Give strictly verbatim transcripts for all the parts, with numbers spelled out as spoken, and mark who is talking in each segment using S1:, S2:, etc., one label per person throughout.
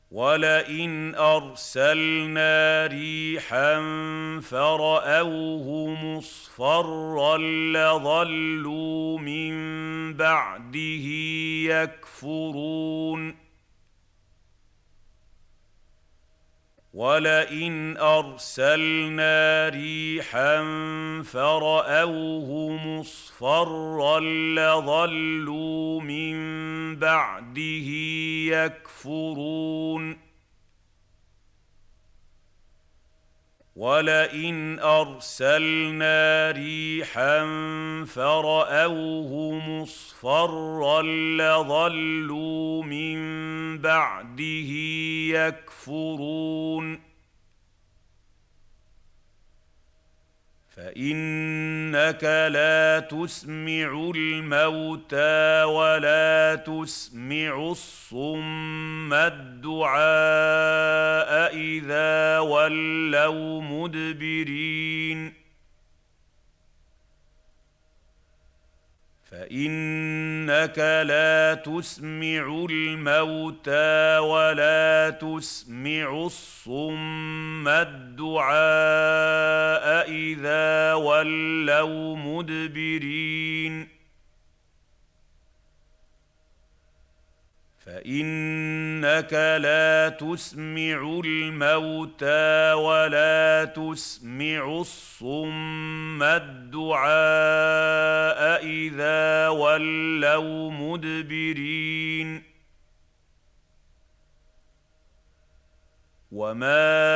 S1: وَلَئِنْ أَرْسَلْنَا رِيحًا فَرَأَوْهُ مُصْفَرًّا لَّظَلُّوا مِن بَعْدِهِ يَكْفُرُونَ وَلَئِنْ أَرْسَلْنَا رِيحًا فَرَأَوْهُ مُصْفَرًّا لَّظَلُّوا مِن بَعْدِهِ يَكْفُرُونَ وَلَئِنْ أَرْسَلْنَا رِيحًا فَرَأَوْهُ مُصْفَرًّا لَّظَلُّوا مِن بَعْدِهِ يَكْفُرُونَ فَإِنَّكَ لَا تُسْمِعُ الْمَوْتَىٰ وَلَا تُسْمِعُ الصُّمَّ الدُّعَاءَ إِذَا وَلَّوْا مُدْبِرِينَ فَإِنَّكَ لَا تُسْمِعُ الْمَوْتَىٰ وَلَا تُسْمِعُ الصُّمَّ الدُّعَاءَ إِذَا وَلَّوْا مُدْبِرِينَ فَإِنَّكَ لَا تُسْمِعُ الْمَوْتَىٰ وَلَا تُسْمِعُ الصُّمَّ الدُّعَاءَ إِذَا وَلَّوْا مُدْبِرِينَ وَمَا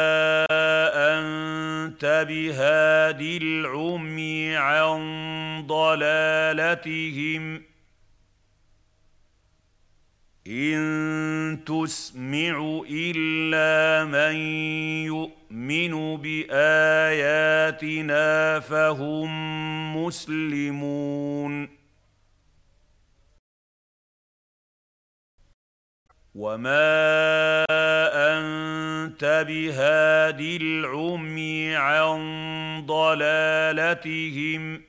S1: أَنتَ بِهَادِ الْعُمْيِ عَن ضَلَالَتِهِمْ إِن تُسْمِعُ إِلَّا مَن يُؤْمِنُ بِآيَاتِنَا فَهُم مُّسْلِمُونَ وَمَا أَنتَ بِهَادِ الْعُمْيِ عَن ضَلَالَتِهِمْ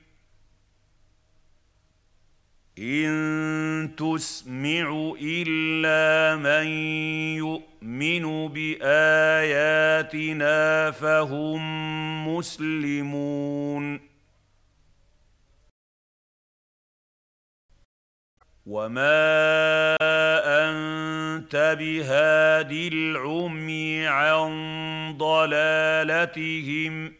S1: إِن تُسْمِعُ إِلَّا مَن يُؤْمِنُ بِآيَاتِنَا فَهُم مُّسْلِمُونَ وَمَا أَنتَ بِهَادِ الْعُمْيِ عَن ضَلَالَتِهِمْ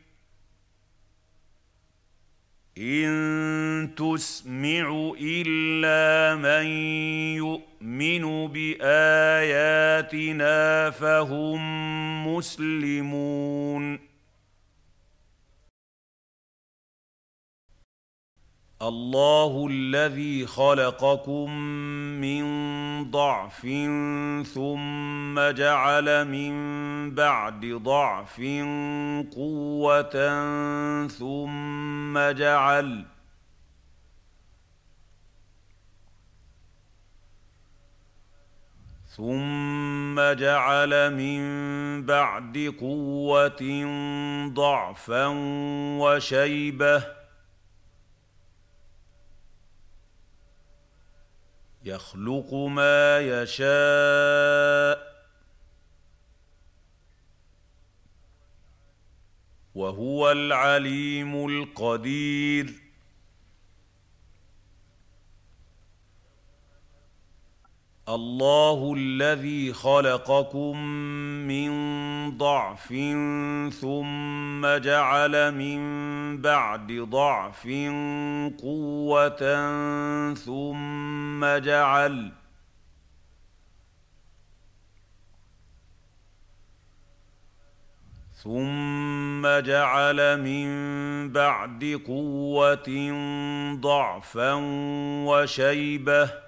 S1: إِن تُسْمِعُ إِلَّا مَن يُؤْمِنُ بِآيَاتِنَا فَهُم مُّسْلِمُونَ اللَّهُ الَّذِي خَلَقَكُم مِّن ضَعْفٍ ثُمَّ جَعَلَ مِن بَعْدِ ضَعْفٍ قُوَّةً ثُمَّ جَعَلَ ثُمَّ جَعَلَ مِن بَعْدِ قُوَّةٍ ضَعْفًا وَشَيْبَةً يَخْلُقُ مَا يَشَاءُ وَهُوَ الْعَلِيمُ الْقَدِيرُ اللَّهُ الَّذِي خَلَقَكُم مِّن ضَعْفٍ ثُمَّ جَعَلَ مِن بَعْدِ ضَعْفٍ قُوَّةً ثُمَّ جَعَلَ ثُمَّ جَعَلَ مِن بَعْدِ قُوَّةٍ ضَعْفًا وَشَيْبَةً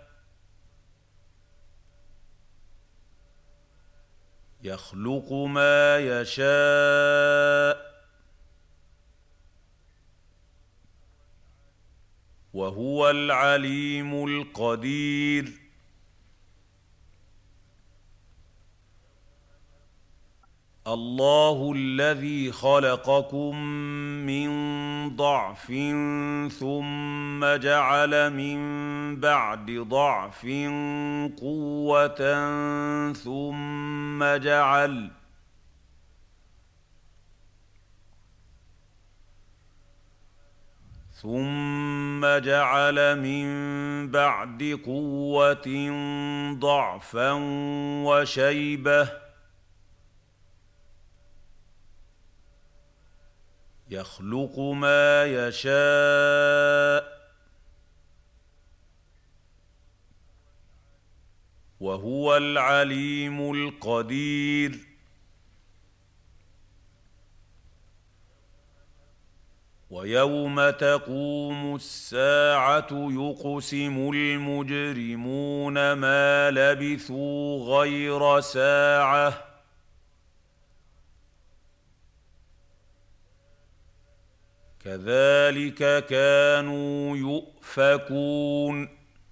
S1: يَخْلُقُ مَا يَشَاءُ وَهُوَ الْعَلِيمُ الْقَدِيرُ اللَّهُ الَّذِي خَلَقَكُم مِّن ضَعْفٍ ثُمَّ جَعَلَ مِن بَعْدِ ضَعْفٍ قُوَّةً ثُمَّ ثم جعل ثم جعل من بعد قوة ضعفا وشيبة يخلق ما يشاء وهو العليم القدير ويوم تقوم الساعة يقسم المجرمون ما لبثوا غير ساعة كذلك كانوا يؤفكون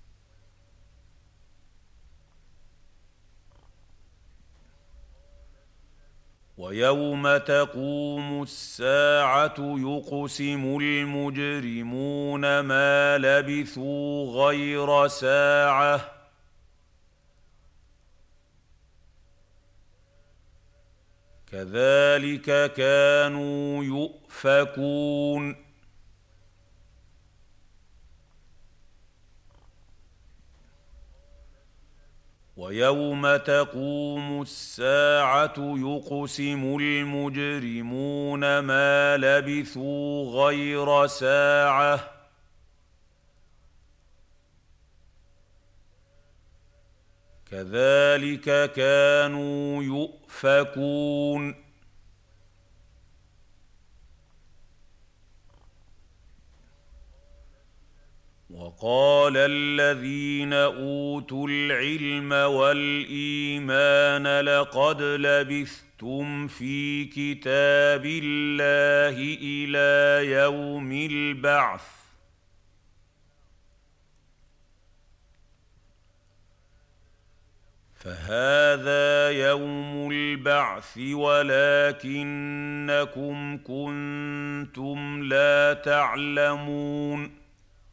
S1: ويوم تقوم الساعة يقسم المجرمون ما لبثوا غير ساعة كذلك كانوا يؤفكون ويوم تقوم الساعة يقسم المجرمون ما لبثوا غير ساعة كذلك كانوا يؤفكون وقال الذين أوتوا العلم والإيمان لقد لبثتم في كتاب الله إلى يوم البعث فهذا يوم البعث ولكنكم كنتم لا تعلمون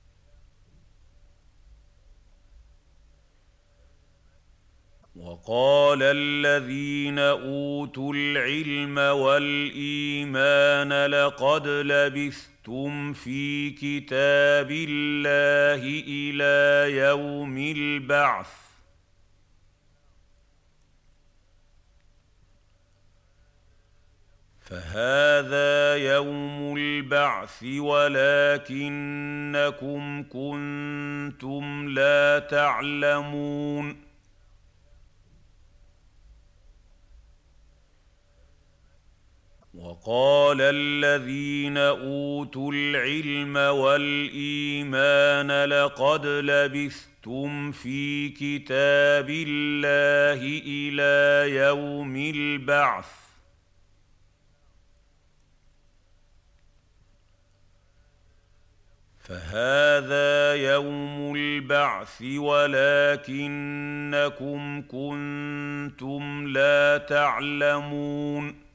S1: وقال الذين أوتوا العلم والإيمان لقد لبثتم في كتاب الله إلى يوم البعث فهذا يوم البعث ولكنكم كنتم لا تعلمون وقال الذين أوتوا العلم والإيمان لقد لبثتم في كتاب الله إلى يوم البعث فهذا يوم البعث ولكنكم كنتم لا تعلمون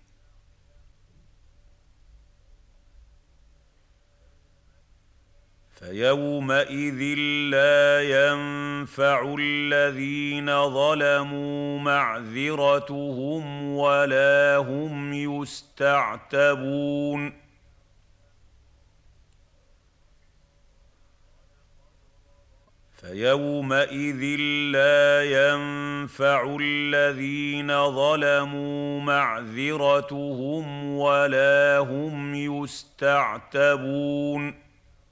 S1: فيومئذ لا ينفع الذين ظلموا معذرتهم ولا هم يستعتبون فيومئذ لا ينفع الذين ظلموا معذرتهم ولا هم يستعتبون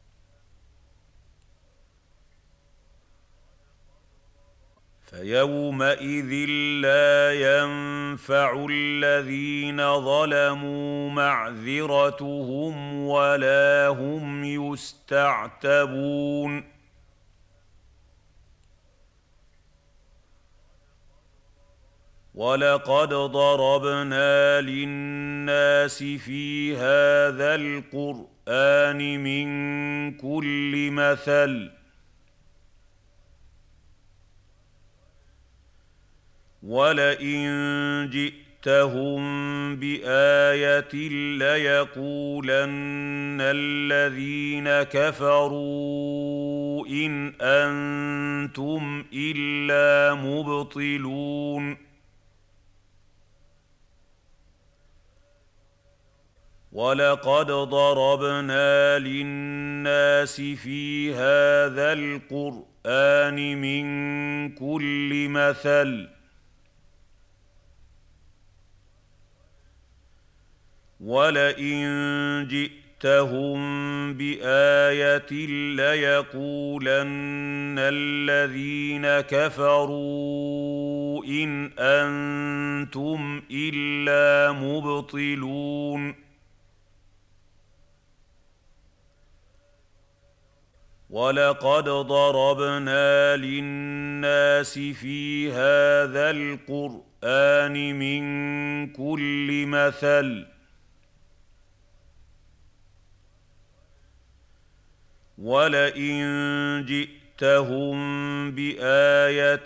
S1: فيومئذ لا ينفع الذين ظلموا معذرتهم ولا هم يستعتبون ولقد ضربنا للناس في هذا القرآن من كل مثل ولئن جئتهم بآية ليقولن الذين كفروا إن أنتم إلا مبطلون ولقد ضربنا للناس في هذا القرآن من كل مثل ولئن جئتهم بآية ليقولن الذين كفروا إن أنتم إلا مبطلون ولقد ضربنا للناس في هذا القرآن من كل مثل ولئن جئتهم بآية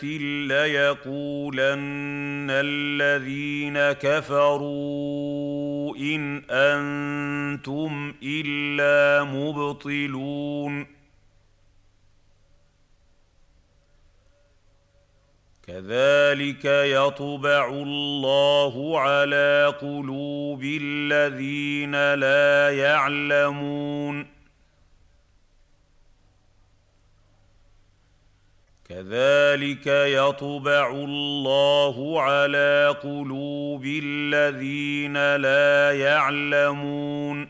S1: ليقولن الذين كفروا إن أنتم إلا مبطلون كذلك يطبع الله على قلوب الذين لا يعلمون كذلك يطبع الله على قلوب الذين لا يعلمون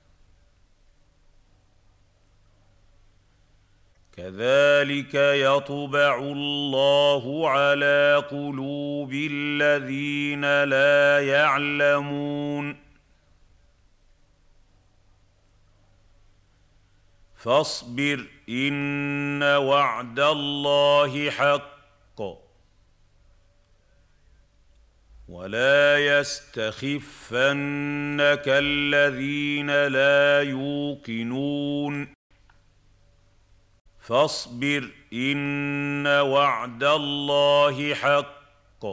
S1: كذلك يطبع الله على قلوب الذين لا يعلمون فاصبر إن وعد الله حق ولا يستخفنك الذين لا يوقنون فاصبر إن وعد الله حق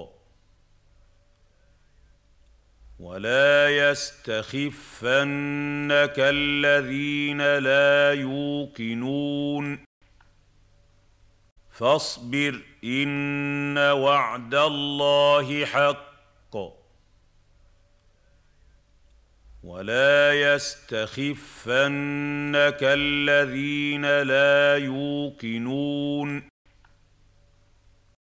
S1: ولا يستخفنك الذين لا يوقنون فاصبر إن وعد الله حق ولا يستخفنك الذين لا يوقنون